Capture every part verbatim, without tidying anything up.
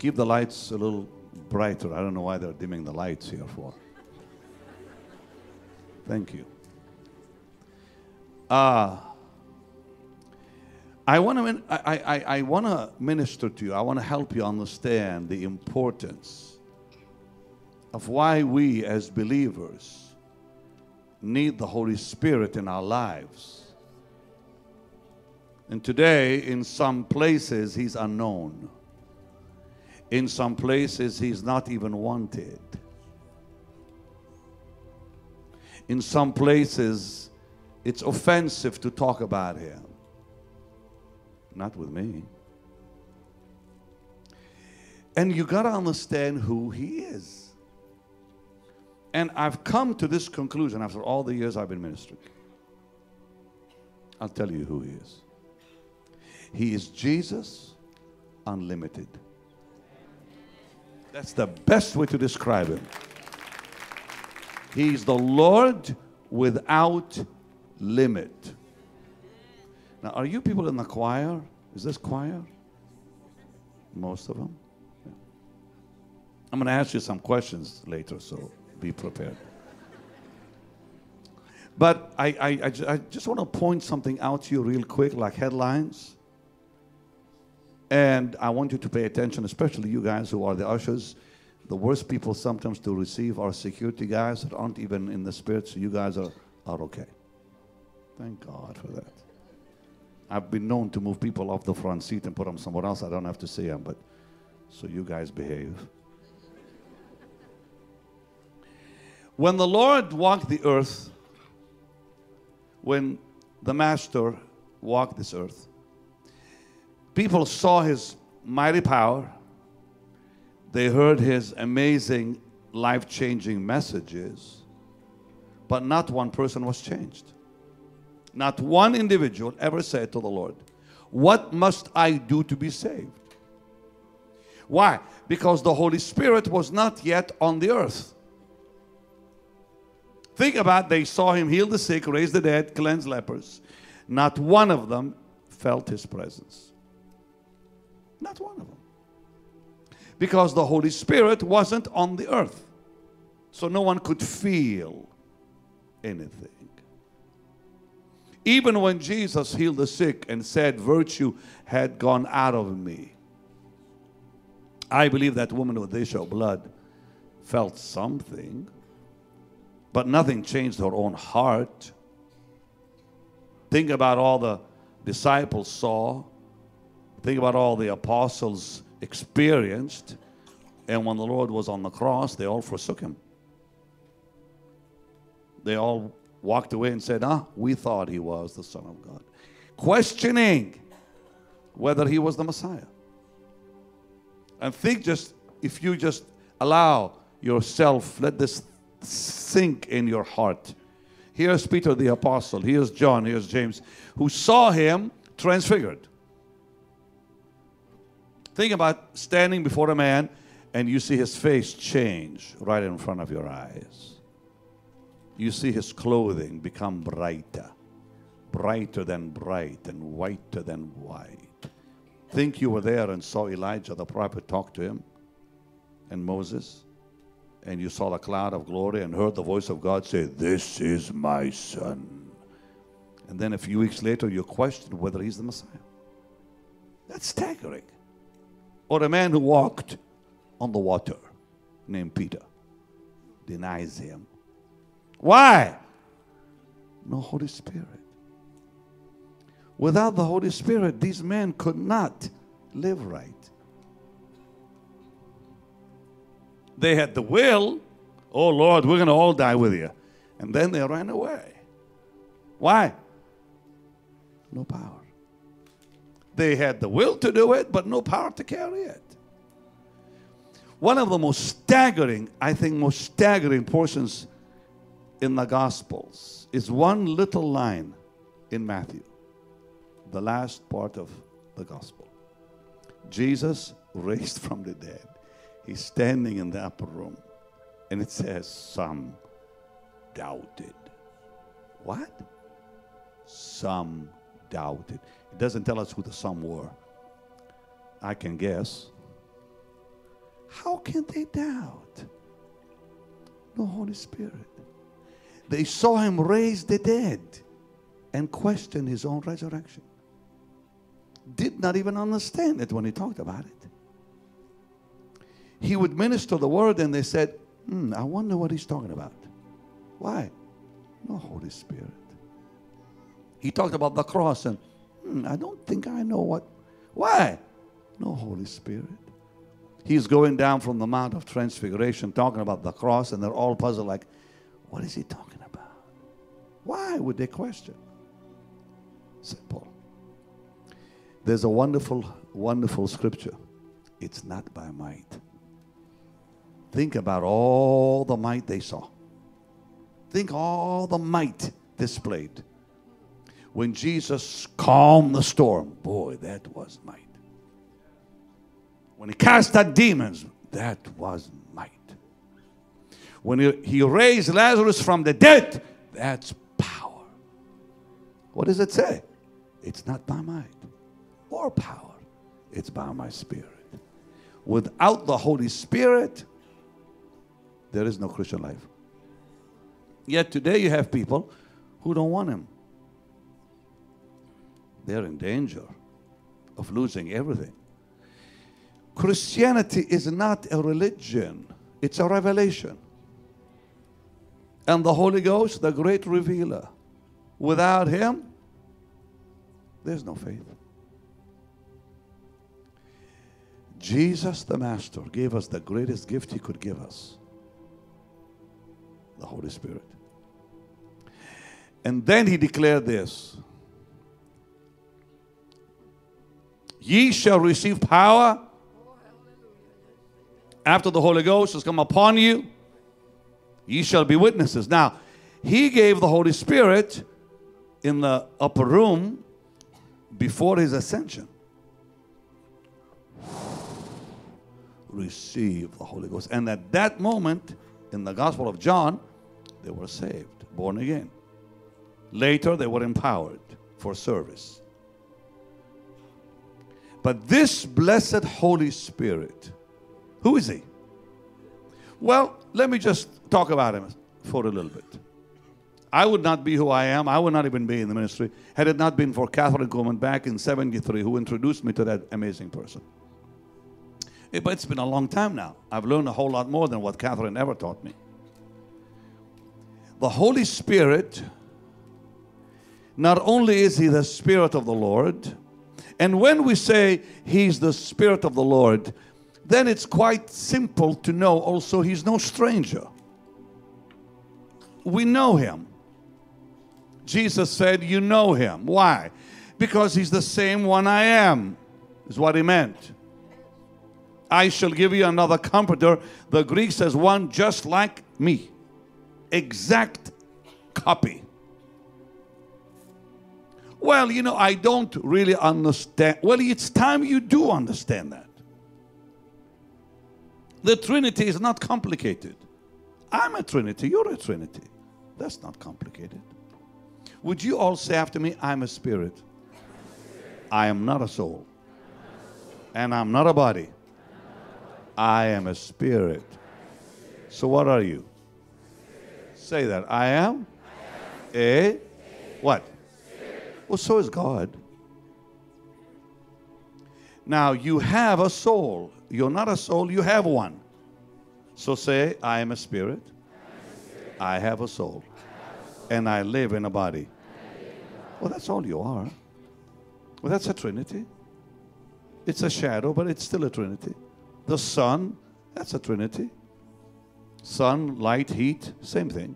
Keep the lights a little brighter. I don't know why they're dimming the lights here for. Thank you. Uh, I want to I, I, I want to minister to you. I want to help you understand the importance of why we as believers need the Holy Spirit in our lives. And today, in some places, He's unknown. In some places, He's not even wanted. In some places, it's offensive to talk about Him. Not with me. And you got to understand who He is. And I've come to this conclusion after all the years I've been ministering. I'll tell you who He is. He is Jesus Unlimited. That's the best way to describe Him. He's the Lord without limit. Now, are you people in the choir? Is this choir? Most of them? Yeah. I'm going to ask you some questions later, so be prepared. But I, I, I, I just want to point something out to you real quick, like headlines. And I want you to pay attention, especially you guys who are the ushers. The worst people sometimes to receive are security guys that aren't even in the spirit, so you guys are, are okay. Thank God for that. I've been known to move people off the front seat and put them somewhere else. I don't have to see them, but so you guys behave. When the Lord walked the earth, when the Master walked this earth, people saw His mighty power. They heard His amazing, life-changing messages, but not one person was changed. Not one individual ever said to the Lord, "What must I do to be saved?" Why? Because the Holy Spirit was not yet on the earth. Think about it. They saw Him heal the sick, raise the dead, cleanse lepers. Not one of them felt His presence. Not one of them. Because the Holy Spirit wasn't on the earth. So no one could feel anything. Even when Jesus healed the sick and said, "Virtue had gone out of me," I believe that woman with the issue of blood felt something, but nothing changed her own heart. Think about all the disciples saw. Think about all the apostles experienced. And when the Lord was on the cross, they all forsook Him. They all walked away and said, "Ah, we thought He was the Son of God," questioning whether He was the Messiah. And think just, if you just allow yourself, let this sink in your heart. Here's Peter the Apostle, here's John, here's James, who saw Him transfigured. Think about standing before a man and you see his face change right in front of your eyes. You see his clothing become brighter, brighter than bright and whiter than white. Think you were there and saw Elijah the prophet talk to him and Moses, and you saw the cloud of glory and heard the voice of God say, "This is my son." And then a few weeks later you question whether He's the Messiah. That's staggering. Or a man who walked on the water named Peter denies Him. Why? No Holy Spirit. Without the Holy Spirit, these men could not live right. They had the will. "Oh Lord, we're going to all die with You." And then they ran away. Why? No power. They had the will to do it, but no power to carry it. One of the most staggering, I think most staggering portions in the Gospels is one little line in Matthew, the last part of the Gospel. Jesus raised from the dead. He's standing in the upper room, and it says, "Some doubted." What? Some doubted. It doesn't tell us who the some were. I can guess. How can they doubt? No Holy Spirit. They saw him raise the dead and question his own resurrection. Did not even understand it when he talked about it. He would minister the word and they said, hmm, I wonder what he's talking about. Why? No Holy Spirit. He talked about the cross and hmm, I don't think I know what. Why? No Holy Spirit. He's going down from the Mount of Transfiguration talking about the cross and they're all puzzled like, what is he talking about? Why would they question? Simple. There's a wonderful, wonderful scripture. It's not by might. Think about all the might they saw. Think all the might displayed. When Jesus calmed the storm, boy, that was might. When he cast out demons, that was might. When he, he raised Lazarus from the dead, that's power. What does it say? It's not by might or power. It's by my Spirit. Without the Holy Spirit, there is no Christian life. Yet today you have people who don't want him. They're in danger of losing everything. Christianity is not a religion. It's a revelation. And the Holy Ghost, the great revealer. Without him, there's no faith. Jesus, the Master, gave us the greatest gift he could give us. The Holy Spirit. And then he declared this. Ye shall receive power after the Holy Ghost has come upon you. Ye shall be witnesses. Now, he gave the Holy Spirit in the upper room before his ascension. Receive the Holy Ghost. And at that moment, in the Gospel of John, they were saved, born again. Later, they were empowered for service. But this blessed Holy Spirit, who is he? Well, let me just talk about him for a little bit. I would not be who I am. I would not even be in the ministry had it not been for Catherine Kuhlman back in seventy-three who introduced me to that amazing person. It, but it's been a long time now. I've learned a whole lot more than what Catherine ever taught me. The Holy Spirit, not only is he the Spirit of the Lord, and when we say he's the Spirit of the Lord, then it's quite simple to know also he's no stranger. We know him. Jesus said, you know him. Why? Because he's the same one I am, is what he meant. I shall give you another comforter. The Greek says one just like me. Exact copy. Well, you know, I don't really understand. Well, it's time you do understand that. The Trinity is not complicated. I'm a Trinity, you're a Trinity. That's not complicated. Would you all say after me, I'm a spirit. I am not a soul. And I'm not a body. I am a spirit. So what are you? Say that. I am a what? Well, so is God. Now, you have a soul. You're not a soul, you have one. So say, I am a spirit. I have a soul. And I live in a body. Well, that's all you are. Well, that's a Trinity. It's a shadow, but it's still a Trinity. The sun, that's a Trinity. Sun, light, heat, same thing.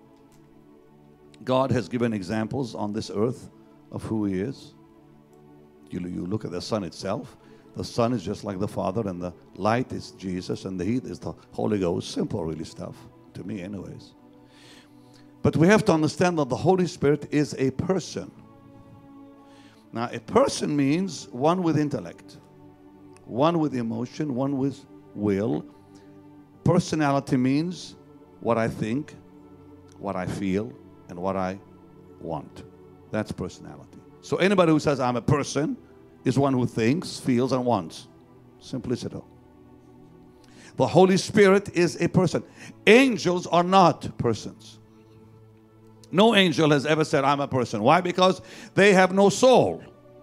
God has given examples on this earth of who he is. You, you look at the sun itself. The sun is just like the Father, and the light is Jesus, and the heat is the Holy Ghost. Simple, really stuff, to me anyways. But we have to understand that the Holy Spirit is a person. Now, a person means one with intellect, one with emotion, one with will. Personality means what I think, what I feel, and what I want. That's personality. So anybody who says I'm a person is one who thinks, feels, and wants. Simplicity. The Holy Spirit is a person. Angels are not persons. No angel has ever said, I'm a person. Why? Because they have no soul.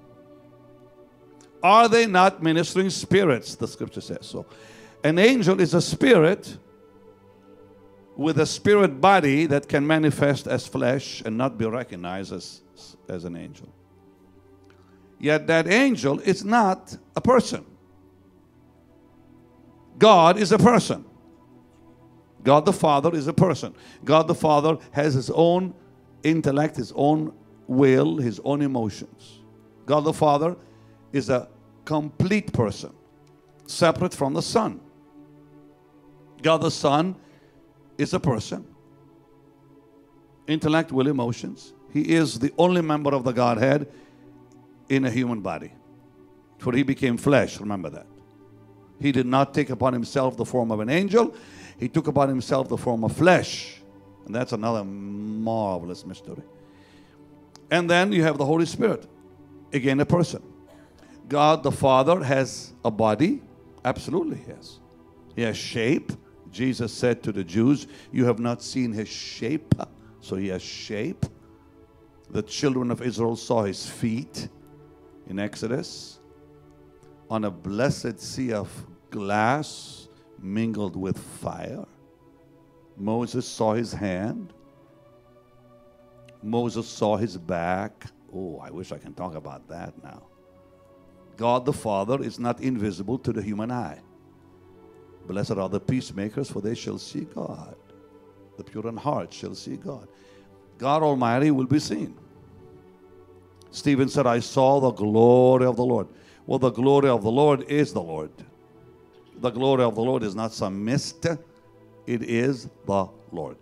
Are they not ministering spirits? The scripture says so. An angel is a spirit with a spirit body that can manifest as flesh and not be recognized as, as an angel. Yet that angel is not a person. God is a person. God the Father is a person. God the Father has His own intellect, His own will, His own emotions. God the Father is a complete person, separate from the Son. God the Son is a person. Intellect, will, emotions. He is the only member of the Godhead in a human body. For He became flesh, remember that. He did not take upon Himself the form of an angel. He took upon Himself the form of flesh. And that's another marvelous mystery. And then you have the Holy Spirit. Again, a person. God the Father has a body. Absolutely, He has. He has shape. Jesus said to the Jews, you have not seen His shape. So He has shape. The children of Israel saw His feet in Exodus on a blessed sea of glass mingled with fire. Moses saw His hand. Moses saw His back. Oh, I wish I can talk about that now. God the Father is not invisible to the human eye. Blessed are the peacemakers, for they shall see God. The pure in heart shall see God. God Almighty will be seen. Stephen said, I saw the glory of the Lord. Well, the glory of the Lord is the Lord. The glory of the Lord is not some mist. It is the Lord.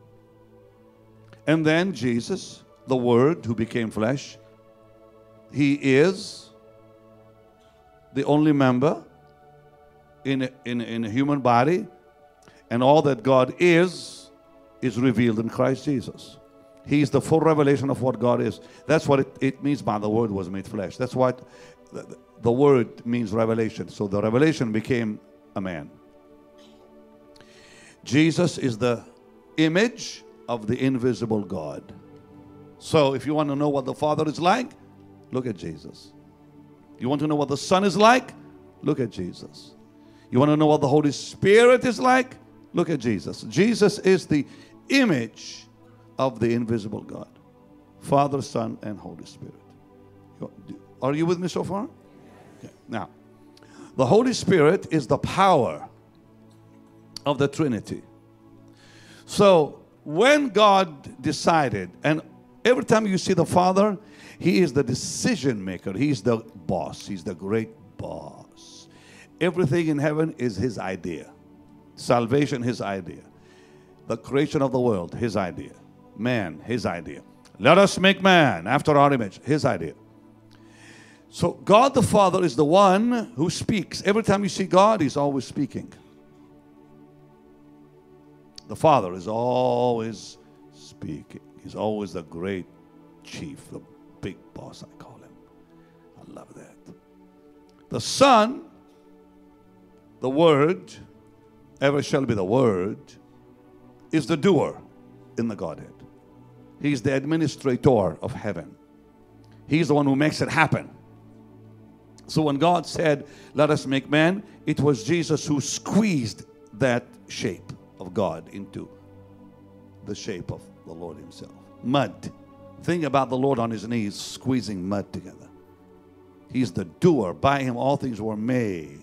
And then Jesus, the Word who became flesh, He is the only member in a, in, a, in a human body, and all that God is, is revealed in Christ Jesus. He is the full revelation of what God is. That's what it, it means by the Word was made flesh. That's what the, the Word means, revelation. So the revelation became a man. Jesus is the image of the invisible God. So if you want to know what the Father is like, look at Jesus. You want to know what the Son is like? Look at Jesus. You want to know what the Holy Spirit is like? Look at Jesus. Jesus is the image of the invisible God. Father, Son, and Holy Spirit. Are you with me so far? Okay. Now, the Holy Spirit is the power of the Trinity. So, when God decided, and every time you see the Father, He is the decision maker. He's the boss. He's the great boss. Everything in heaven is His idea. Salvation, His idea. The creation of the world, His idea. Man, His idea. Let us make man after our image, His idea. So God the Father is the one who speaks. Every time you see God, He's always speaking. The Father is always speaking. He's always the great chief, the big boss, I call Him. I love that. The Son, the Word, ever shall be the Word, is the doer in the Godhead. He's the administrator of heaven. He's the one who makes it happen. So when God said, let us make man, it was Jesus who squeezed that shape of God into the shape of the Lord Himself. Mud. Think about the Lord on His knees squeezing mud together. He's the doer. By Him all things were made.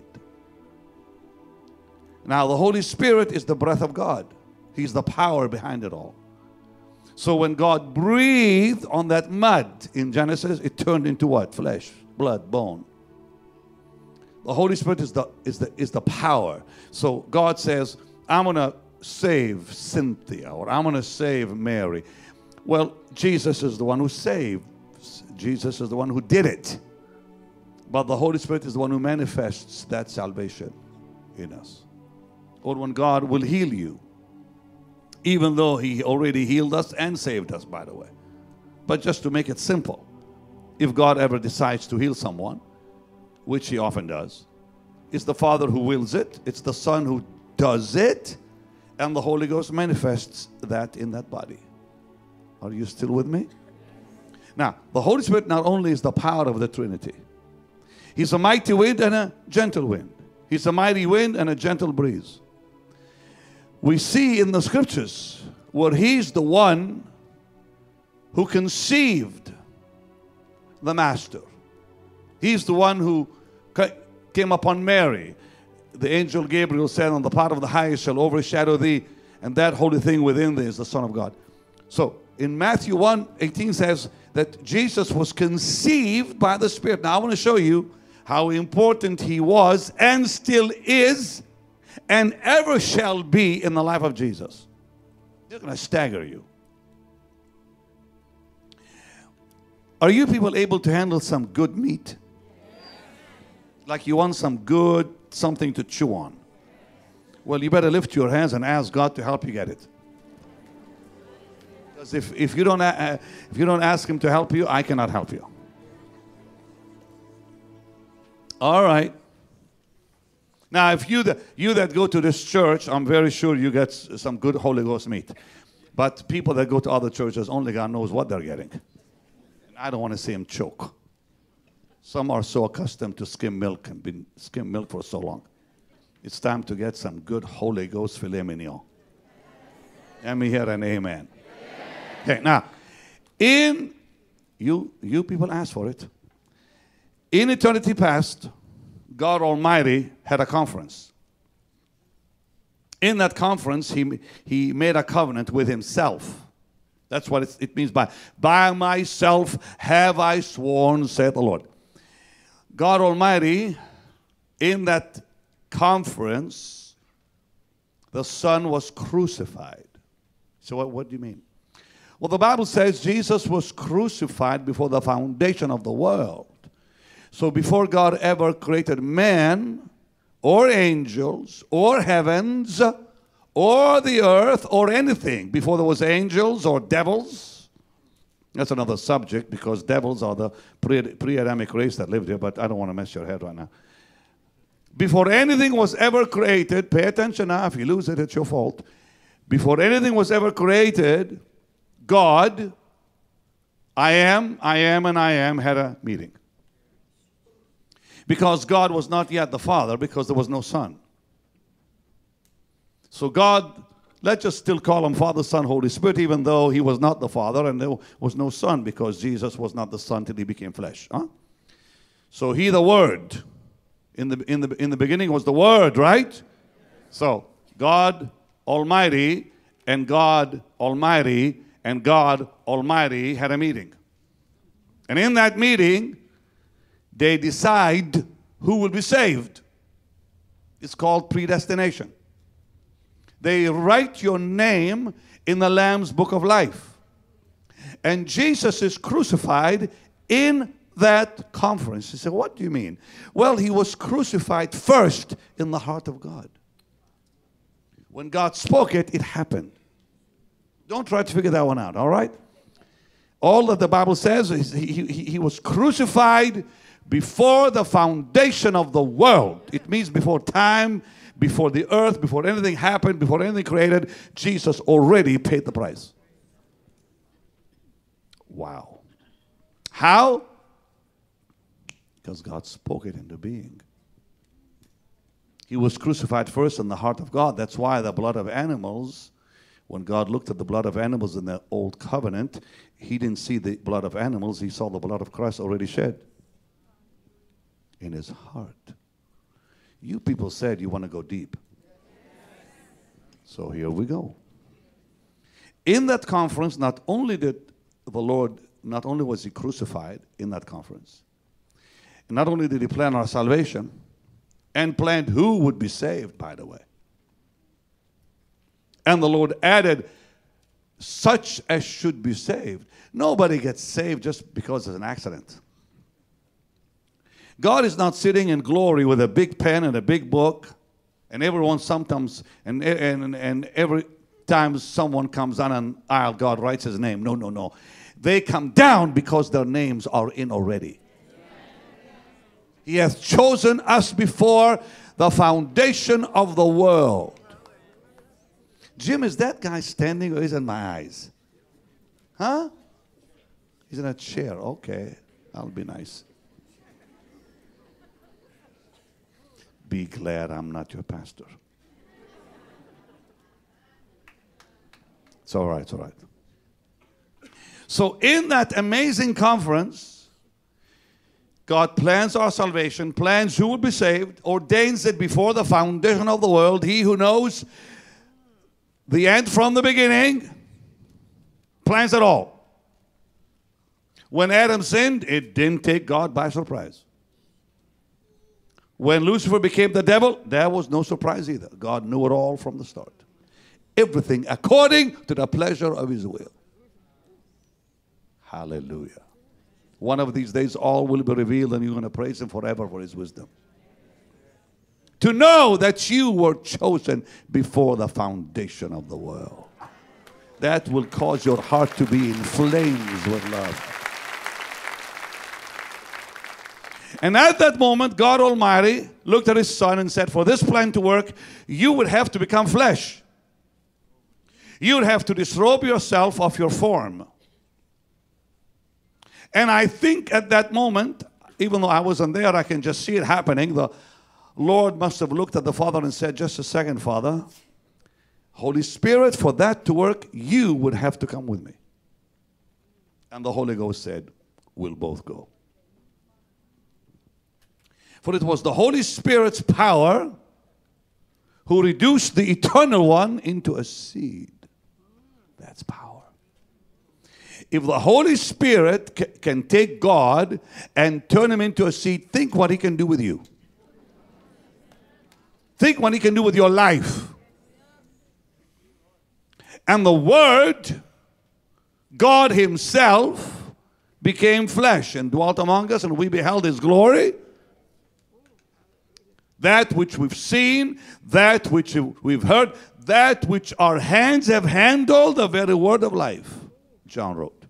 Now the Holy Spirit is the breath of God. He's the power behind it all. So when God breathed on that mud in Genesis, it turned into what? Flesh, blood, bone. The Holy Spirit is the, is the, is the power. So God says, I'm going to save Cynthia, or I'm going to save Mary. Well, Jesus is the one who saved. Jesus is the one who did it. But the Holy Spirit is the one who manifests that salvation in us. Or when God will heal you, even though He already healed us and saved us, by the way. But just to make it simple, if God ever decides to heal someone, which He often does, it's the Father who wills it. It's the Son who does it, and the Holy Ghost manifests that in that body. Are you still with me? Now, the Holy Spirit not only is the power of the Trinity, He's a mighty wind and a gentle wind. He's a mighty wind and a gentle breeze. We see in the scriptures where He's the one who conceived the Master. He's the one who came upon Mary. The angel Gabriel said, "On the part of the highest shall overshadow thee, and that holy thing within thee is the Son of God." So in Matthew one eighteen says that Jesus was conceived by the Spirit. Now I want to show you how important He was and still is and ever shall be in the life of Jesus. They're going to stagger you. Are you people able to handle some good meat? Like you want some good something to chew on? Well, you better lift your hands and ask God to help you get it. Because if, if, you don't, uh, if you don't ask Him to help you, I cannot help you. All right. Now, if you, the, you that go to this church, I'm very sure you get some good Holy Ghost meat. But people that go to other churches, only God knows what they're getting. And I don't want to see them choke. Some are so accustomed to skim milk and been skim milk for so long. It's time to get some good Holy Ghost filet mignon. Let me hear an amen. Okay, now, in, you, you people asked for it. In eternity past, God Almighty had a conference. In that conference, He, he made a covenant with Himself. That's what it, it means by, by myself have I sworn, saith the Lord. God Almighty, in that conference, the Son was crucified. So what, what do you mean? Well, the Bible says Jesus was crucified before the foundation of the world. So before God ever created man, or angels, or heavens, or the earth, or anything, before there was angels or devils. That's another subject, because devils are the pre-Adamic race that lived here, but I don't want to mess your head right now. Before anything was ever created, pay attention now, if you lose it, it's your fault. Before anything was ever created, God, I am, I am, and I am, had a meeting. Because God was not yet the Father, because there was no Son. So God, let's just still call Him Father, Son, Holy Spirit, even though He was not the Father and there was no Son, because Jesus was not the Son till He became flesh. Huh? So He, the Word, in the, in, the, in the beginning was the Word, right? So God Almighty and God Almighty and God Almighty had a meeting. And in that meeting, they decide who will be saved. It's called predestination. They write your name in the Lamb's book of life. And Jesus is crucified in that conference. You say, what do you mean? Well, He was crucified first in the heart of God. When God spoke it, it happened. Don't try to figure that one out, all right? All that the Bible says is he, he, he was crucified before the foundation of the world. It means before time, before the earth, before anything happened, before anything created, Jesus already paid the price. Wow. How? Because God spoke it into being. He was crucified first in the heart of God. That's why the blood of animals, when God looked at the blood of animals in the old covenant, He didn't see the blood of animals. He saw the blood of Christ already shed in His heart. You people said you want to go deep. So here we go. In that conference, not only did the Lord, not only was He crucified in that conference, not only did He plan our salvation, and planned who would be saved, by the way. And the Lord added, such as should be saved. Nobody gets saved just because it's an accident. God is not sitting in glory with a big pen and a big book, and everyone sometimes, and, and, and every time someone comes on an aisle, God writes His name. No, no, no. They come down because their names are in already. He hath chosen us before the foundation of the world. Jim, is that guy standing or is it in my eyes? Huh? He's in a chair. Okay, I'll be nice. Be glad I'm not your pastor. It's all right, it's all right. So in that amazing conference, God plans our salvation, plans who will be saved, ordains it before the foundation of the world. He who knows the end from the beginning plans it all. When Adam sinned, it didn't take God by surprise. When Lucifer became the devil, there was no surprise either. God knew it all from the start. Everything according to the pleasure of his will. Hallelujah. One of these days all will be revealed and you're going to praise him forever for his wisdom. To know that you were chosen before the foundation of the world. That will cause your heart to be in flames with love. And at that moment, God Almighty looked at his son and said, for this plan to work, you would have to become flesh. You would have to disrobe yourself of your form. And I think at that moment, even though I wasn't there, I can just see it happening. The Lord must have looked at the Father and said, just a second, Father. Holy Spirit, for that to work, you would have to come with me. And the Holy Ghost said, we'll both go. For it was the Holy Spirit's power who reduced the eternal one into a seed. That's power. If the Holy Spirit ca- can take God and turn him into a seed, think what he can do with you. Think what he can do with your life. And the Word, God himself, became flesh and dwelt among us, and we beheld his glory. That which we've seen, that which we've heard, that which our hands have handled, the very word of life, John wrote.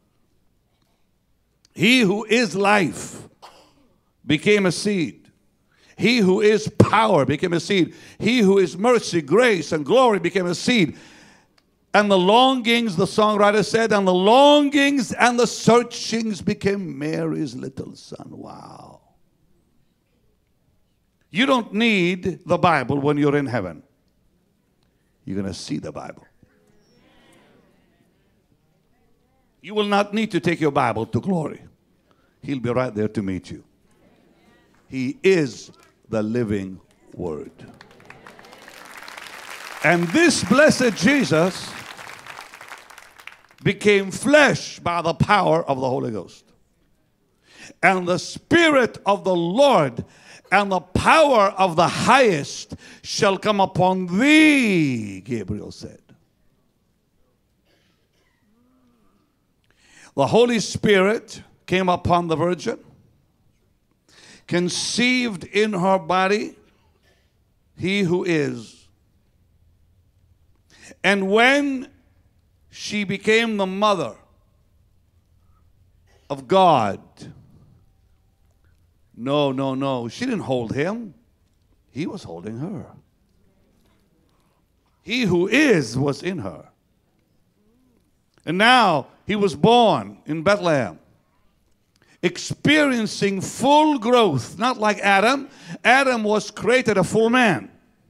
He who is life became a seed. He who is power became a seed. He who is mercy, grace, and glory became a seed. And the longings, the songwriter said, and the longings and the searchings became Mary's little son. Wow. You don't need the Bible when you're in heaven. You're going to see the Bible. You will not need to take your Bible to glory. He'll be right there to meet you. He is the living Word. And this blessed Jesus became flesh by the power of the Holy Ghost. And the Spirit of the Lord and the power of the highest shall come upon thee, Gabriel said. The Holy Spirit came upon the virgin, conceived in her body he who is. And when she became the mother of God, no, no, no. She didn't hold him. He was holding her. He who is was in her. And now he was born in Bethlehem, experiencing full growth, not like Adam. Adam was created a full man.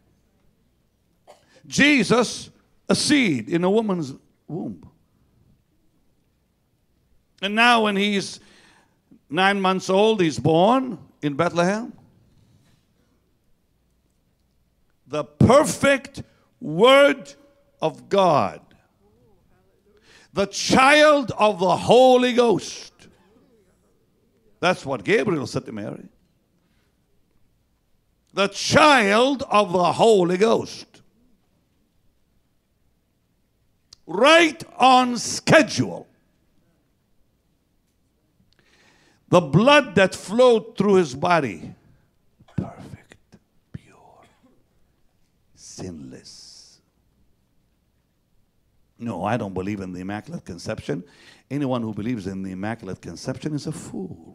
Jesus, a seed in a woman's womb. And now when he's nine months old, he's born in Bethlehem. The perfect Word of God. The child of the Holy Ghost. That's what Gabriel said to Mary. The child of the Holy Ghost. Right on schedule. The blood that flowed through his body, perfect, pure, sinless. No, I don't believe in the Immaculate Conception. Anyone who believes in the Immaculate Conception is a fool.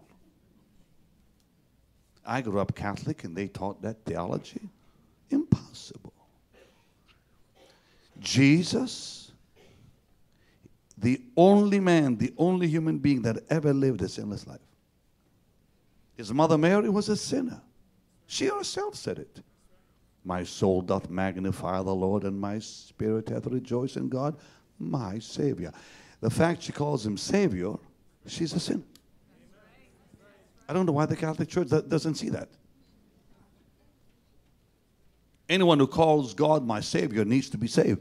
I grew up Catholic and they taught that theology. Impossible. Jesus, the only man, the only human being that ever lived a sinless life. His mother Mary was a sinner. She herself said it. My soul doth magnify the Lord, and my spirit hath rejoiced in God, my Savior. The fact she calls him Savior, she's a sinner. I don't know why the Catholic Church doesn't see that. Anyone who calls God my Savior needs to be saved.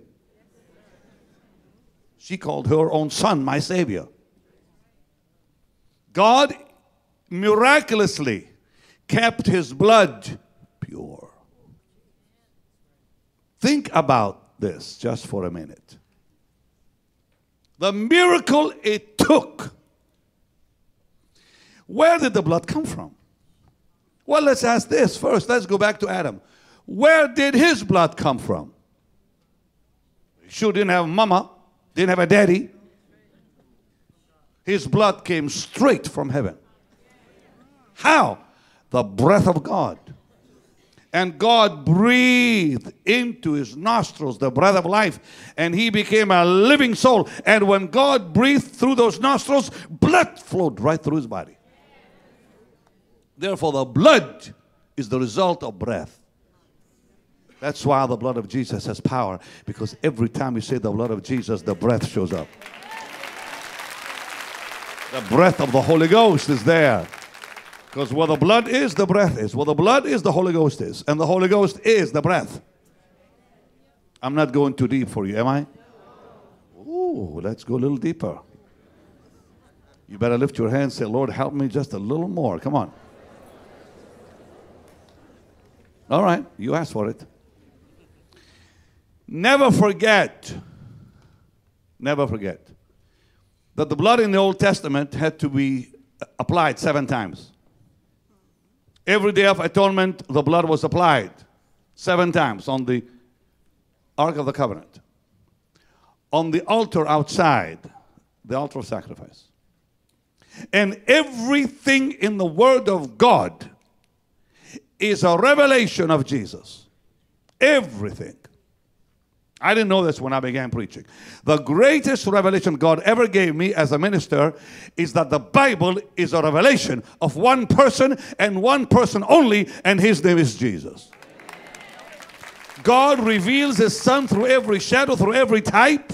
She called her own son my Savior. God miraculously kept his blood pure. Think about this just for a minute. The miracle it took. Where did the blood come from? Well, let's ask this first. Let's go back to Adam. Where did his blood come from? He sure didn't have a mama, didn't have a daddy. His blood came straight from heaven. How? The breath of God. And God breathed into his nostrils the breath of life, and he became a living soul. And when God breathed through those nostrils, blood flowed right through his body. Therefore, the blood is the result of breath. That's why the blood of Jesus has power, because every time you say the blood of Jesus, the breath shows up. The breath of the Holy Ghost is there. Because where the blood is, the breath is. Where the blood is, the Holy Ghost is. And the Holy Ghost is the breath. I'm not going too deep for you, am I? Ooh, let's go a little deeper. You better lift your hand and say, Lord, help me just a little more. Come on. All right, you asked for it. Never forget, never forget that the blood in the Old Testament had to be applied seven times. Every day of atonement, the blood was applied seven times on the Ark of the Covenant, on the altar outside, the altar of sacrifice. And everything in the Word of God is a revelation of Jesus. Everything. I didn't know this when I began preaching. The greatest revelation God ever gave me as a minister is that the Bible is a revelation of one person and one person only, and his name is Jesus. God reveals his Son through every shadow, through every type.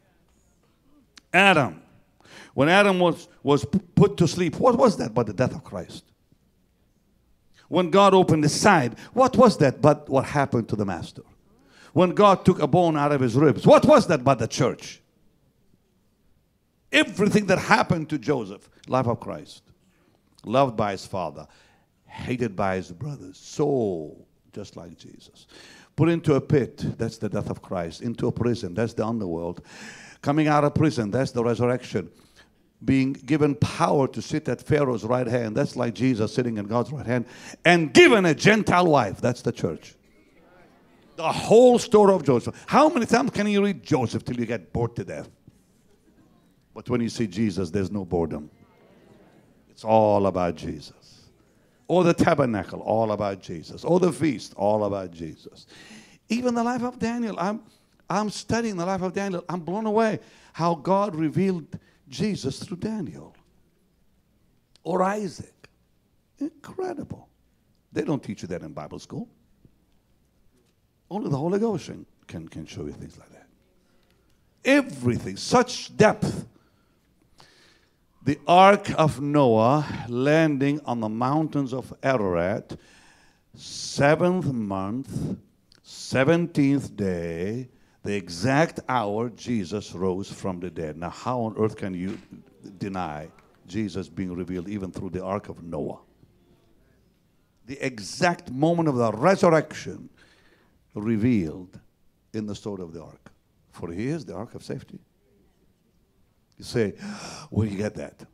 Adam. When Adam was, was put to sleep, what was that but the death of Christ? When God opened his side, what was that but what happened to the Master? When God took a bone out of his ribs, what was that but the church? Everything that happened to Joseph, life of Christ, loved by his father, hated by his brothers, so just like Jesus. Put into a pit, that's the death of Christ. Into a prison, that's the underworld. Coming out of prison, that's the resurrection. Being given power to sit at Pharaoh's right hand, that's like Jesus sitting at God's right hand. And given a Gentile wife, that's the church. The whole story of Joseph. How many times can you read Joseph till you get bored to death? But when you see Jesus, there's no boredom. It's all about Jesus. Or the tabernacle, all about Jesus. Or the feast, all about Jesus. Even the life of Daniel. I'm, I'm studying the life of Daniel. I'm blown away how God revealed Jesus through Daniel. Or Isaac. Incredible. They don't teach you that in Bible school. Only the Holy Ghost can, can show you things like that. Everything, such depth. The Ark of Noah landing on the mountains of Ararat, seventh month, seventeenth day, the exact hour Jesus rose from the dead. Now, how on earth can you deny Jesus being revealed even through the Ark of Noah? The exact moment of the resurrection revealed in the story of the ark. For he is the ark of safety. You say, where do you get that?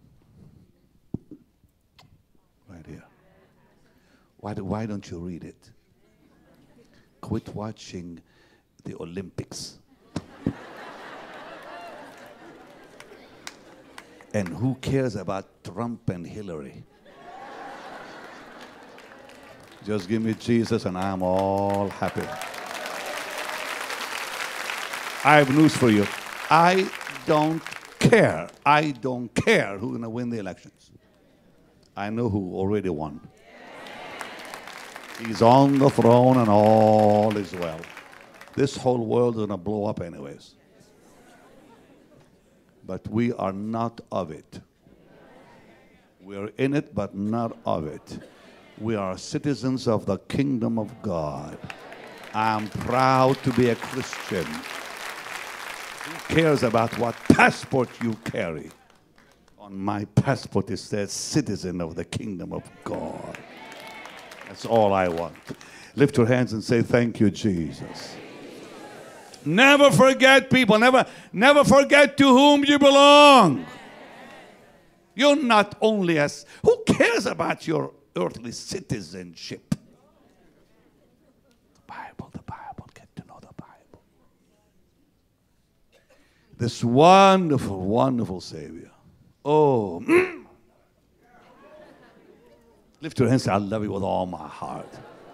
Right here. Why, do, why don't you read it? Quit watching the Olympics. And who cares about Trump and Hillary? Just give me Jesus and I'm all happy. I have news for you. I don't care. I don't care who's going to win the elections. I know who already won. He's on the throne and all is well. This whole world is going to blow up anyways. But we are not of it. We're in it, but not of it. We are citizens of the kingdom of God. I'm proud to be a Christian. Who cares about what passport you carry? On my passport it says citizen of the kingdom of God. That's all I want. Lift your hands and say, thank you, Jesus. Never forget, people. Never, never forget to whom you belong. You're not only as... Who cares about your earthly citizenship? The Bible, the Bible. Get to know the Bible. This wonderful, wonderful Savior. Oh. Mm. Lift your hands and say, I love you with all my heart.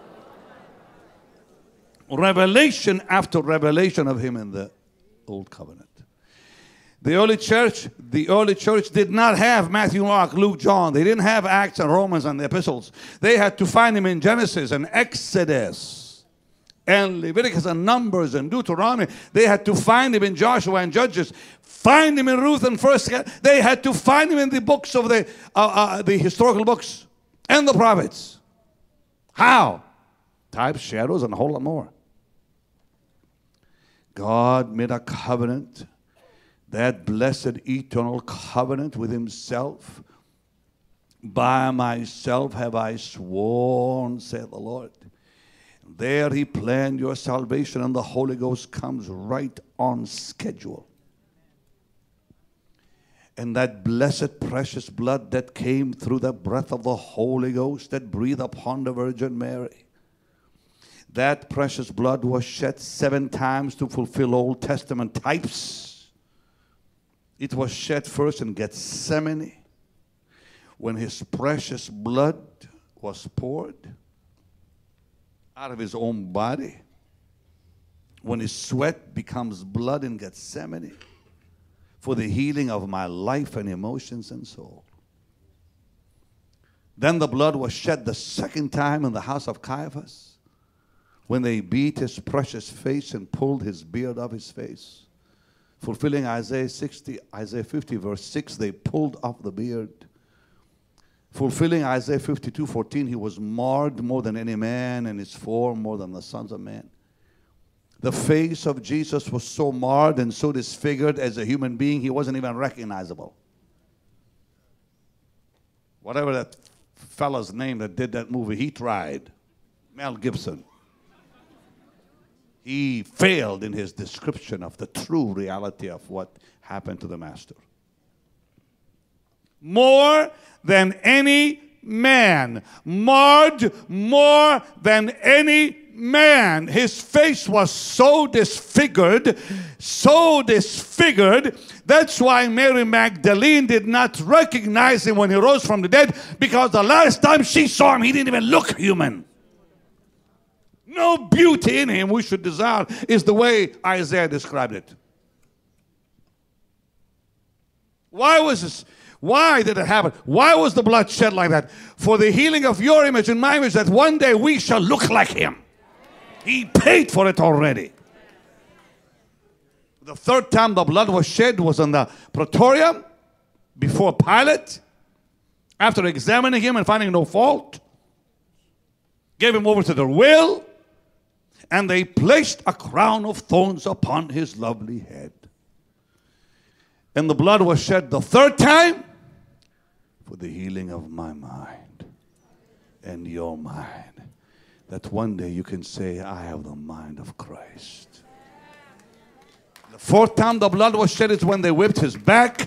Revelation after revelation of him in the Old Covenant. The early church, the early church did not have Matthew, Mark, Luke, John. They didn't have Acts and Romans and the epistles. They had to find him in Genesis and Exodus and Leviticus and Numbers and Deuteronomy. They had to find him in Joshua and Judges. Find him in Ruth and First. They had to find him in the books of the uh, uh, the historical books and the prophets. How? Types, shadows, and a whole lot more. God made a covenant, that blessed eternal covenant with himself. By myself have I sworn, saith the Lord. There he planned your salvation, and the Holy Ghost comes right on schedule. And that blessed, precious blood that came through the breath of the Holy Ghost that breathed upon the Virgin Mary. That precious blood was shed seven times to fulfill Old Testament types. It was shed first in Gethsemane when his precious blood was poured out of his own body. When his sweat becomes blood in Gethsemane for the healing of my life and emotions and soul. Then the blood was shed the second time in the house of Caiaphas, when they beat his precious face and pulled his beard off his face. Fulfilling Isaiah sixty, Isaiah fifty verse six, they pulled off the beard. Fulfilling Isaiah fifty-two fourteen, he was marred more than any man, and his form more than the sons of men. The face of Jesus was so marred and so disfigured as a human being, he wasn't even recognizable. Whatever that fellow's name that did that movie, he tried. Mel Gibson. He failed in his description of the true reality of what happened to the Master. More than any man, marred more than any man. His face was so disfigured, so disfigured. That's why Mary Magdalene did not recognize him when he rose from the dead, because the last time she saw him, he didn't even look human. No beauty in him we should desire, is the way Isaiah described it. Why was this? Why did it happen? Why was the blood shed like that? For the healing of your image and my image, that one day we shall look like him. He paid for it already. The third time the blood was shed was in the praetorium before Pilate. After examining him and finding no fault, gave him over to their will, and they placed a crown of thorns upon his lovely head. And the blood was shed the third time for the healing of my mind and your mind. That one day you can say, I have the mind of Christ. The fourth time the blood was shed is when they whipped his back.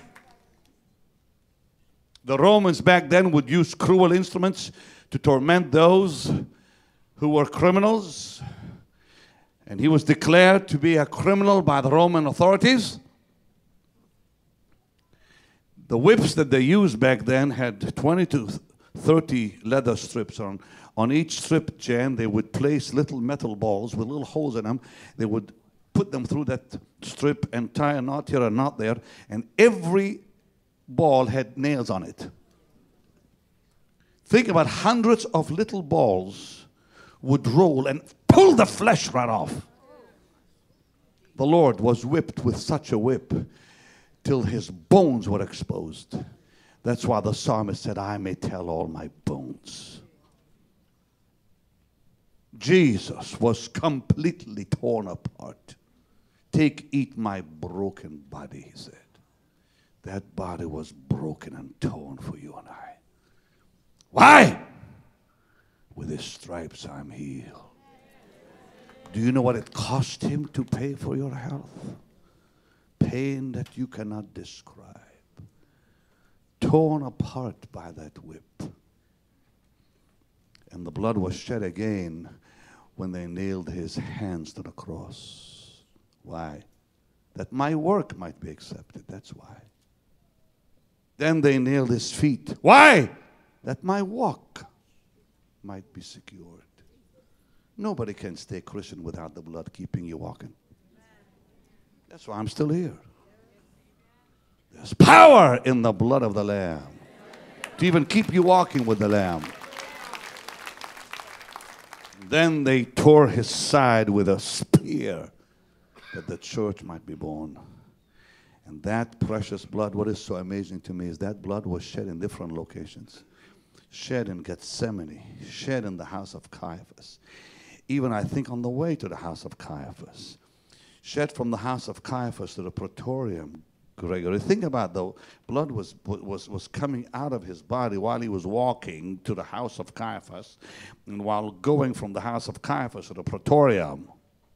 The Romans back then would use cruel instruments to torment those who were criminals. And he was declared to be a criminal by the Roman authorities. The whips that they used back then had twenty to thirty leather strips on. On each strip, Jan, they would place little metal balls with little holes in them. They would put them through that strip and tie a knot here, a knot there, and every ball had nails on it. Think about hundreds of little balls would roll and pull the flesh right off. The Lord was whipped with such a whip till his bones were exposed. That's why the psalmist said, I may tell all my bones. Jesus was completely torn apart. Take, eat my broken body, he said. That body was broken and torn for you and I. Why? With his stripes I'm healed. Do you know what it cost him to pay for your health? Pain that you cannot describe. Torn apart by that whip. And the blood was shed again when they nailed his hands to the cross. Why? That my work might be accepted. That's why. Then they nailed his feet. Why? That my walk might be secured. Nobody can stay Christian without the blood keeping you walking. That's why I'm still here. There's power in the blood of the Lamb to even keep you walking with the Lamb. Then they tore his side with a spear that the church might be born. And that precious blood, what is so amazing to me is that blood was shed in different locations. Shed in Gethsemane, shed in the house of Caiaphas. Even, I think, on the way to the house of Caiaphas. Shed from the house of Caiaphas to the Praetorium, Gregory. Think about the blood was, was, was coming out of his body while he was walking to the house of Caiaphas and while going from the house of Caiaphas to the Praetorium.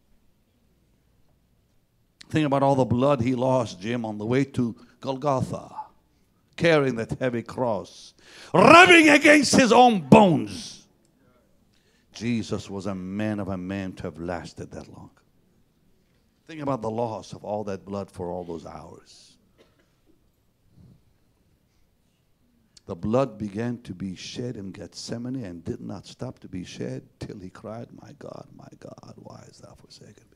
Think about all the blood he lost, Jim, on the way to Golgotha, carrying that heavy cross, rubbing against his own bones. Jesus was a man of a man to have lasted that long. Think about the loss of all that blood for all those hours. The blood began to be shed in Gethsemane and did not stop to be shed till he cried, my God, my God, why hast thou forsaken me?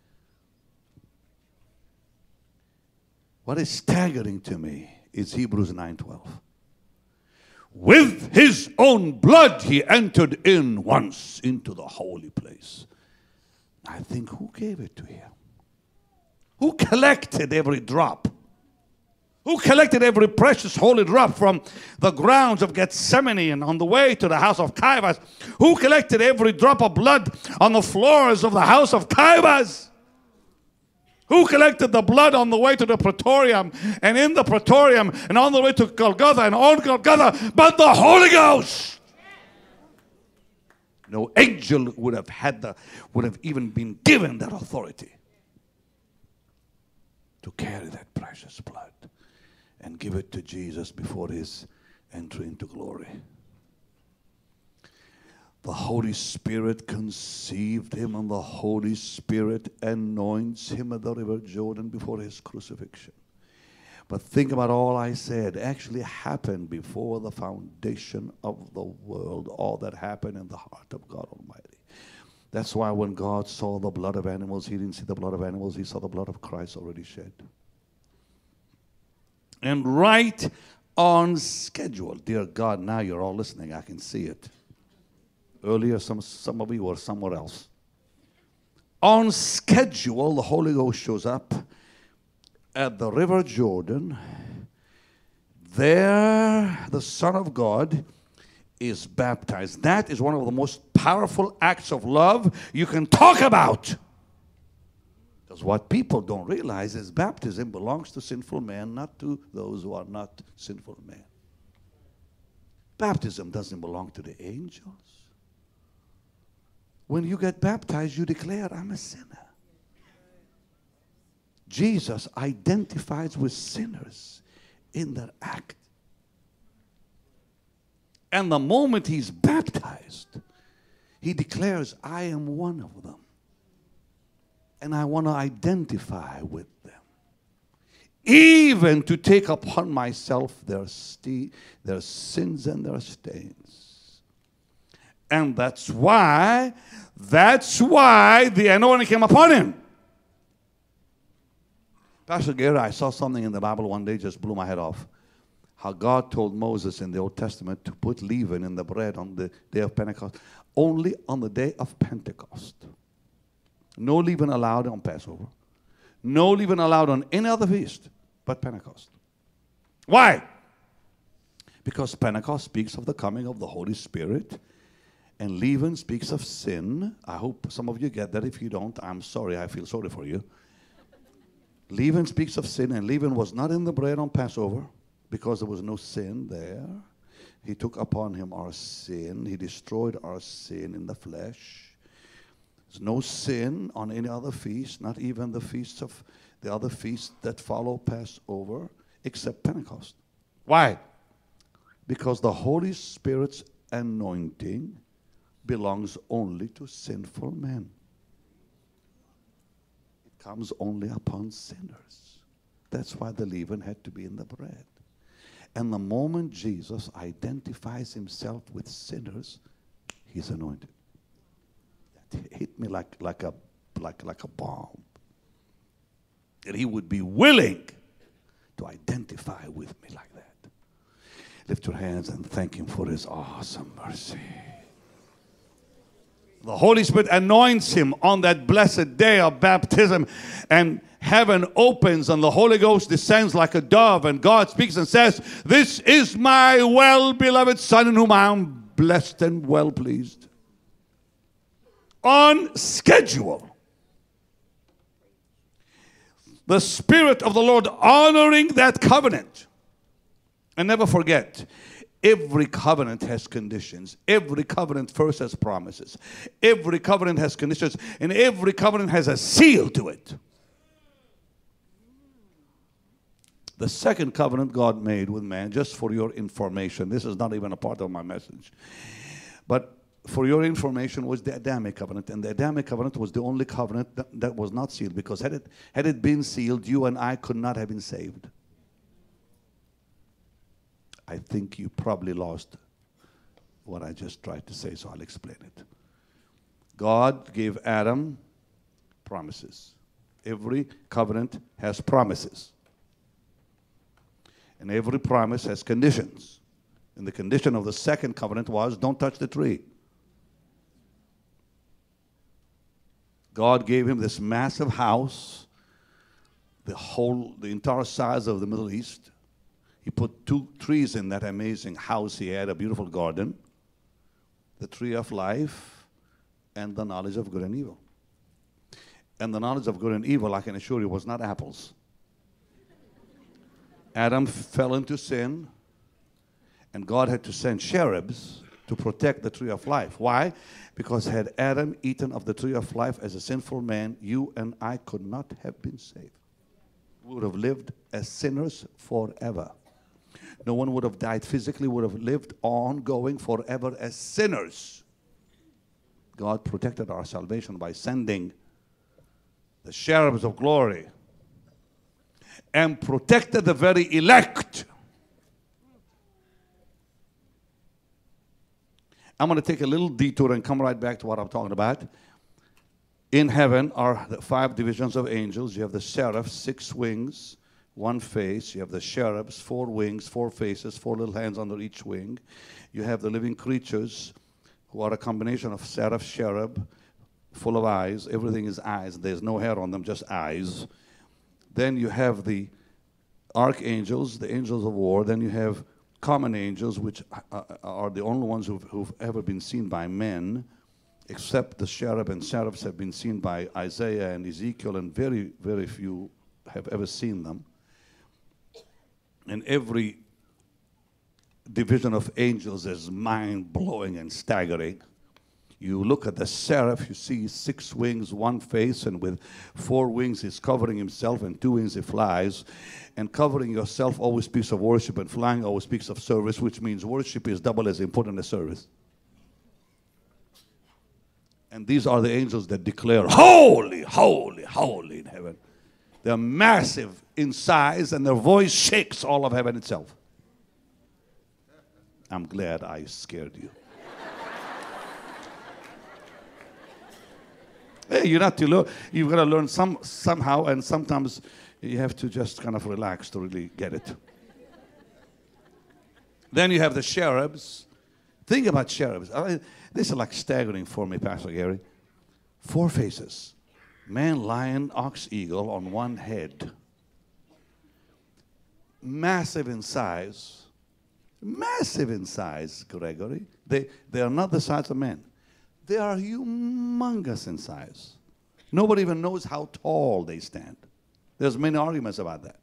What is staggering to me is Hebrews nine twelve. With his own blood he entered in once into the holy place. I think, who gave it to him? Who collected every drop? Who collected every precious holy drop from the grounds of Gethsemane and on the way to the house of Caiaphas? Who collected every drop of blood on the floors of the house of Caiaphas? Who collected the blood on the way to the Praetorium and in the Praetorium and on the way to Golgotha and on Golgotha? But the Holy Ghost. No angel would have had the, would have even been given that authority to carry that precious blood and give it to Jesus before his entry into glory. The Holy Spirit conceived him, and the Holy Spirit anoints him at the river Jordan before his crucifixion. But think about all I said actually happened before the foundation of the world. All that happened in the heart of God Almighty. That's why when God saw the blood of animals, he didn't see the blood of animals, he saw the blood of Christ already shed. And right on schedule, dear God, now you're all listening, I can see it. Earlier, some, some of you were somewhere else. On schedule, the Holy Ghost shows up at the river Jordan. There, the Son of God is baptized. That is one of the most powerful acts of love you can talk about. Because what people don't realize is baptism belongs to sinful men, not to those who are not sinful men. Baptism doesn't belong to the angels. When you get baptized, you declare, I'm a sinner. Jesus identifies with sinners in that act. And the moment he's baptized, he declares, I am one of them. And I want to identify with them. Even to take upon myself their, st- their sins and their stains. And that's why, that's why the anointing came upon him. Pastor Gary, I saw something in the Bible one day, just blew my head off. How God told Moses in the Old Testament to put leaven in the bread on the day of Pentecost. Only on the day of Pentecost. No leaven allowed on Passover. No leaven allowed on any other feast but Pentecost. Why? Because Pentecost speaks of the coming of the Holy Spirit. And leaven speaks of sin. I hope some of you get that. If you don't, I'm sorry. I feel sorry for you. Leaven speaks of sin, and leaven was not in the bread on Passover because there was no sin there. He took upon him our sin. He destroyed our sin in the flesh. There's no sin on any other feast, not even the feasts of the other feasts that follow Passover, except Pentecost. Why? Because the Holy Spirit's anointing belongs only to sinful men. Comes only upon sinners. That's why the leaven had to be in the bread. And the moment Jesus identifies himself with sinners, he's anointed. That hit me like, like, a, like, like a bomb. That he would be willing to identify with me like that. Lift your hands and thank him for his awesome mercy. The Holy Spirit anoints him on that blessed day of baptism, and heaven opens and the Holy Ghost descends like a dove, and God speaks and says, "This is my well-beloved Son in whom I am blessed and well-pleased." On schedule. The Spirit of the Lord honoring that covenant. And never forget, every covenant has conditions. Every covenant first has promises. Every covenant has conditions. And every covenant has a seal to it. The second covenant God made with man, just for your information, this is not even a part of my message, but for your information, was the Adamic covenant. And the Adamic covenant was the only covenant that, that was not sealed, because had it, had it been sealed, you and I could not have been saved. I think you probably lost what I just tried to say, so I'll explain it. God gave Adam promises. Every covenant has promises. And every promise has conditions. And the condition of the second covenant was, don't touch the tree. God gave him this massive house, the whole, the entire size of the Middle East. He put two trees in that amazing house. He had a beautiful garden, the tree of life, and the knowledge of good and evil. And the knowledge of good and evil, I can assure you, was not apples. Adam fell into sin, and God had to send cherubs to protect the tree of life. Why? Because had Adam eaten of the tree of life as a sinful man, you and I could not have been saved. We would have lived as sinners forever. No one would have died physically, would have lived on going forever as sinners. God protected our salvation by sending the cherubs of glory and protected the very elect. I'm going to take a little detour and come right back to what I'm talking about. In heaven are the five divisions of angels. You have the seraphs, six wings, one face. You have the cherubs, four wings, four faces, four little hands under each wing. You have the living creatures, who are a combination of seraph, cherub, full of eyes. Everything is eyes. There's no hair on them, just eyes. Then you have the archangels, the angels of war. Then you have common angels, which are the only ones who've, who've ever been seen by men, except the cherub and seraphs have been seen by Isaiah and Ezekiel, and very, very few have ever seen them. And every division of angels is mind-blowing and staggering. You look at the seraph, you see six wings, one face, and with four wings he's covering himself, and two wings he flies. And covering yourself always speaks of worship, and flying always speaks of service, which means worship is double as important as service. And these are the angels that declare, holy, holy, holy in heaven. They're massive in size, and their voice shakes all of heaven itself. I'm glad I scared you. Hey, you have to learn. You've got to learn some somehow, and sometimes you have to just kind of relax to really get it. Then you have the cherubs. Think about cherubs. I, this is like staggering for me, Pastor Gary. Four faces. Man, lion, ox, eagle on one head. Massive in size. Massive in size, Gregory. They, they are not the size of men. They are humongous in size. Nobody even knows how tall they stand. There's many arguments about that.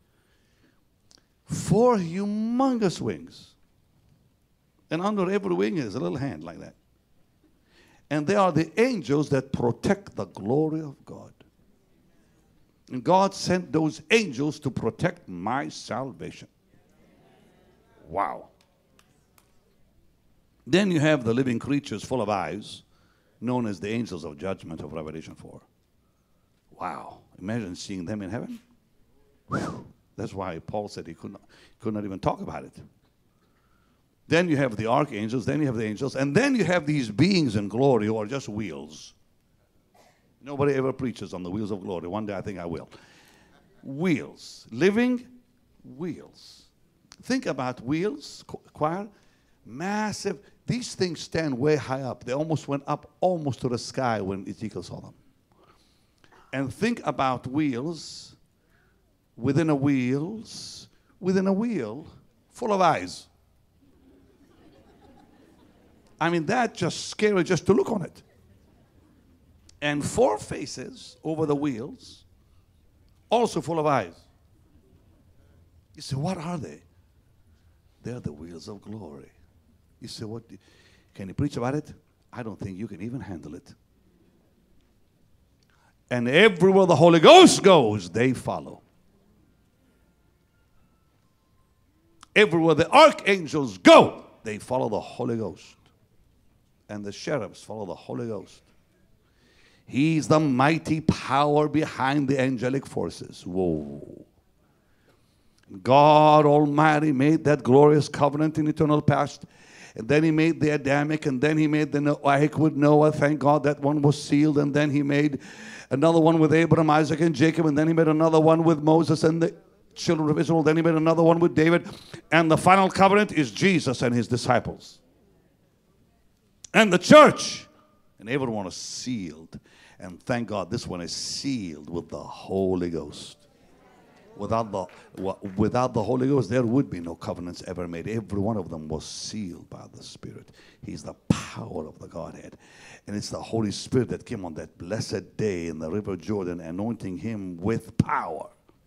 Four humongous wings. And under every wing is a little hand like that. And they are the angels that protect the glory of God. And God sent those angels to protect my salvation. Wow. Then you have the living creatures full of eyes, known as the angels of judgment of Revelation four. Wow. Imagine seeing them in heaven. Whew. That's why Paul said he could not, could not even talk about it. Then you have the archangels, then you have the angels, and then you have these beings in glory who are just wheels. Nobody ever preaches on the wheels of glory. One day I think I will. Wheels. Living wheels. Think about wheels, choir. Massive. These things stand way high up. They almost went up almost to the sky when Ezekiel saw them. And think about wheels within a wheels, within a wheel full of eyes. I mean, that's just scary just to look on it. And four faces over the wheels, also full of eyes. You say, what are they? They're the wheels of glory. You say, what? Can you preach about it? I don't think you can even handle it. And everywhere the Holy Ghost goes, they follow. Everywhere the archangels go, they follow the Holy Ghost. And the cherubs follow the Holy Ghost. He's the mighty power behind the angelic forces. Whoa. God Almighty made that glorious covenant in eternal past. And then he made the Adamic, and then he made the Noahic with Noah. Thank God that one was sealed. And then he made another one with Abraham, Isaac, and Jacob. And then he made another one with Moses and the children of Israel. Then he made another one with David. And the final covenant is Jesus and his disciples. And the church. And everyone is sealed. And thank God this one is sealed with the Holy Ghost. Without the, without the Holy Ghost, there would be no covenants ever made. Every one of them was sealed by the Spirit. He's the power of the Godhead. And it's the Holy Spirit that came on that blessed day in the River Jordan, anointing him with power.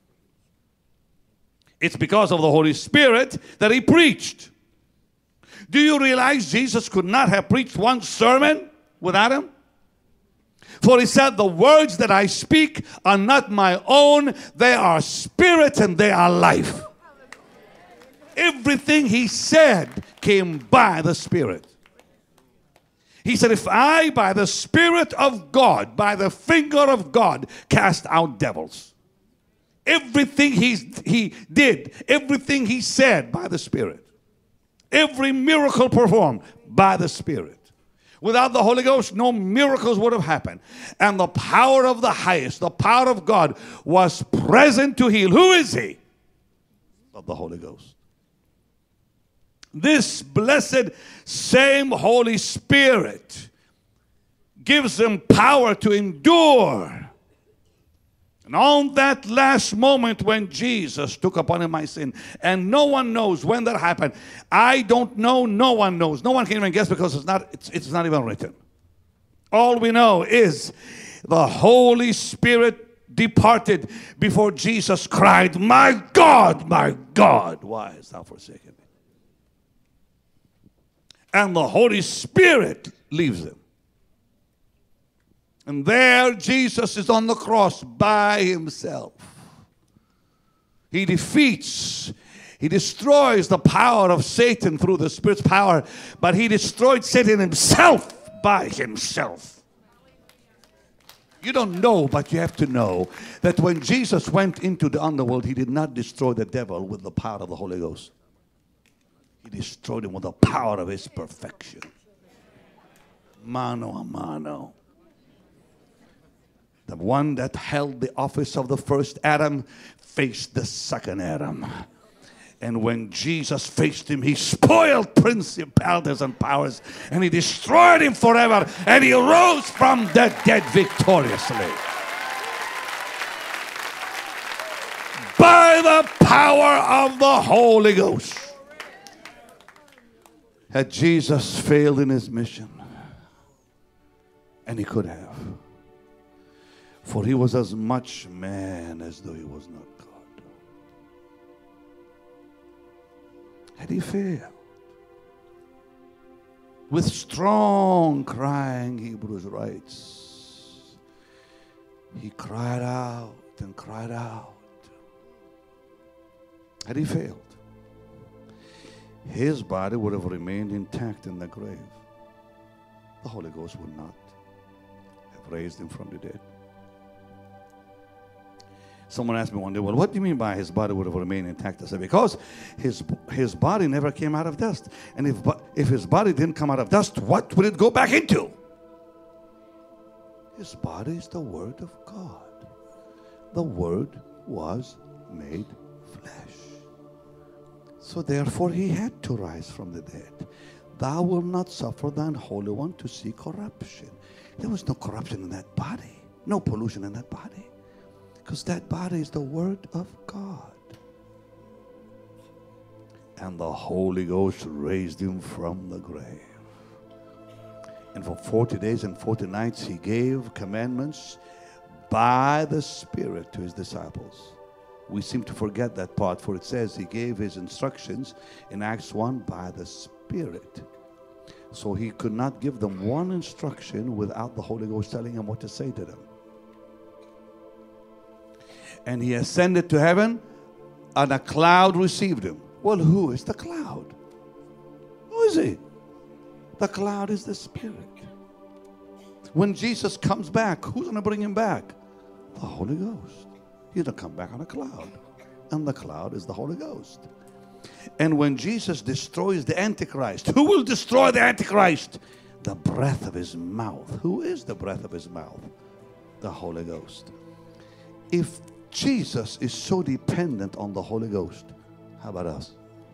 It's because of the Holy Spirit that he preached. Do you realize Jesus could not have preached one sermon without him? For he said, the words that I speak are not my own. They are spirit and they are life. Everything he said came by the Spirit. He said, if I, by the Spirit of God, by the finger of God, cast out devils. Everything he, he did, everything he said by the Spirit. Every miracle performed by the Spirit. Without the Holy Ghost, no miracles would have happened. And the power of the highest, the power of God, was present to heal. Who is he? Of the Holy Ghost. This blessed same Holy Spirit gives them power to endure. And on that last moment when Jesus took upon him my sin, and no one knows when that happened. I don't know, no one knows. No one can even guess because it's not, it's, it's not even written. All we know is the Holy Spirit departed before Jesus cried, my God, my God, why hast thou forsaken me? And the Holy Spirit leaves him. And there Jesus is on the cross by himself. He defeats, he destroys the power of Satan through the Spirit's power, but he destroyed Satan himself by himself. You don't know, but you have to know that when Jesus went into the underworld, he did not destroy the devil with the power of the Holy Ghost. He destroyed him with the power of his perfection. Mano a mano. The one that held the office of the first Adam faced the second Adam. And when Jesus faced him, he spoiled principalities and powers, and he destroyed him forever, and he rose from the dead victoriously. By the power of the Holy Ghost. Had Jesus failed in his mission? And he could have. For he was as much man as though he was not God. Had he failed? With strong crying, Hebrews writes, he cried out and cried out. Had he failed, his body would have remained intact in the grave. The Holy Ghost would not have raised him from the dead. Someone asked me one day, well, what do you mean by his body would have remained intact? I said, because his, his body never came out of dust. And if, if his body didn't come out of dust, what would it go back into? His body is the Word of God. The Word was made flesh. So therefore he had to rise from the dead. Thou wilt not suffer thine Holy One to see corruption. There was no corruption in that body. No pollution in that body. Because that body is the Word of God. And the Holy Ghost raised him from the grave. And for forty days and forty nights he gave commandments by the Spirit to his disciples. We seem to forget that part, for it says he gave his instructions in Acts one by the Spirit. So he could not give them one instruction without the Holy Ghost telling him what to say to them. And he ascended to heaven, and a cloud received him. Well, who is the cloud? Who is he? The cloud is the Spirit. When Jesus comes back, who's going to bring him back? The Holy Ghost. He's going to come back on a cloud. And the cloud is the Holy Ghost. And when Jesus destroys the Antichrist, who will destroy the Antichrist? The breath of his mouth. Who is the breath of his mouth? The Holy Ghost. If Jesus is so dependent on the Holy Ghost, how about us?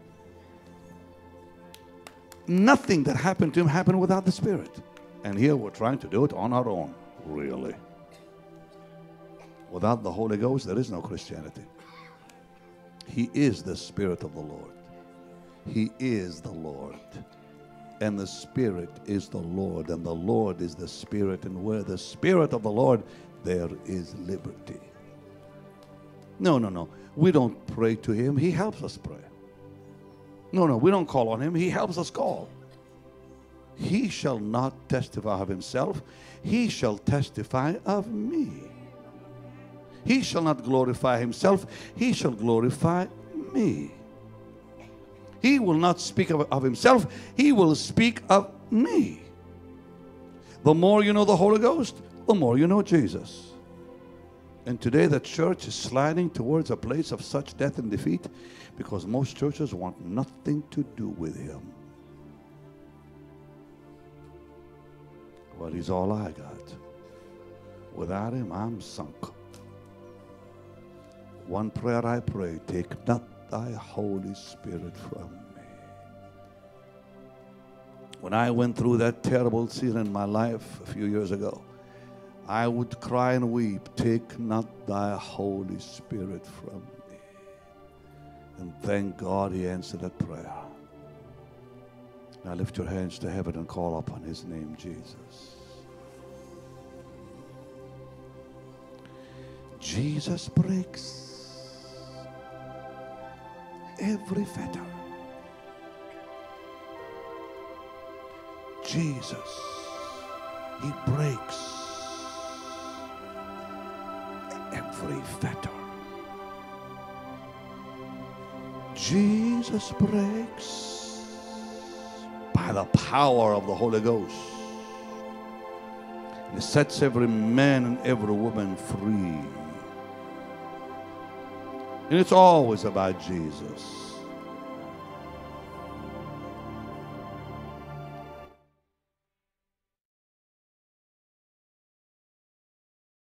Nothing that happened to him happened without the Spirit. And here we're trying to do it on our own. Really? Without the Holy Ghost, there is no Christianity. He is the Spirit of the Lord. He is the Lord. And the Spirit is the Lord. And the Lord is the Spirit. And where the Spirit of the Lord, there is liberty. No, no, no. We don't pray to him. He helps us pray. No, no. We don't call on him. He helps us call. He shall not testify of himself. He shall testify of me. He shall not glorify himself. He shall glorify me. He will not speak of, of himself. He will speak of me. The more you know the Holy Ghost, the more you know Jesus. And today the church is sliding towards a place of such death and defeat because most churches want nothing to do with him. Well, he's all I got. Without him, I'm sunk. One prayer I pray, take not thy Holy Spirit from me. When I went through that terrible season in my life a few years ago, I would cry and weep, take not thy Holy Spirit from me. And thank God he answered that prayer. Now lift your hands to heaven and call upon his name, Jesus. Jesus breaks every fetter. Jesus, he breaks every fetter. Jesus breaks by the power of the Holy Ghost. He sets every man and every woman free. And it's always about Jesus.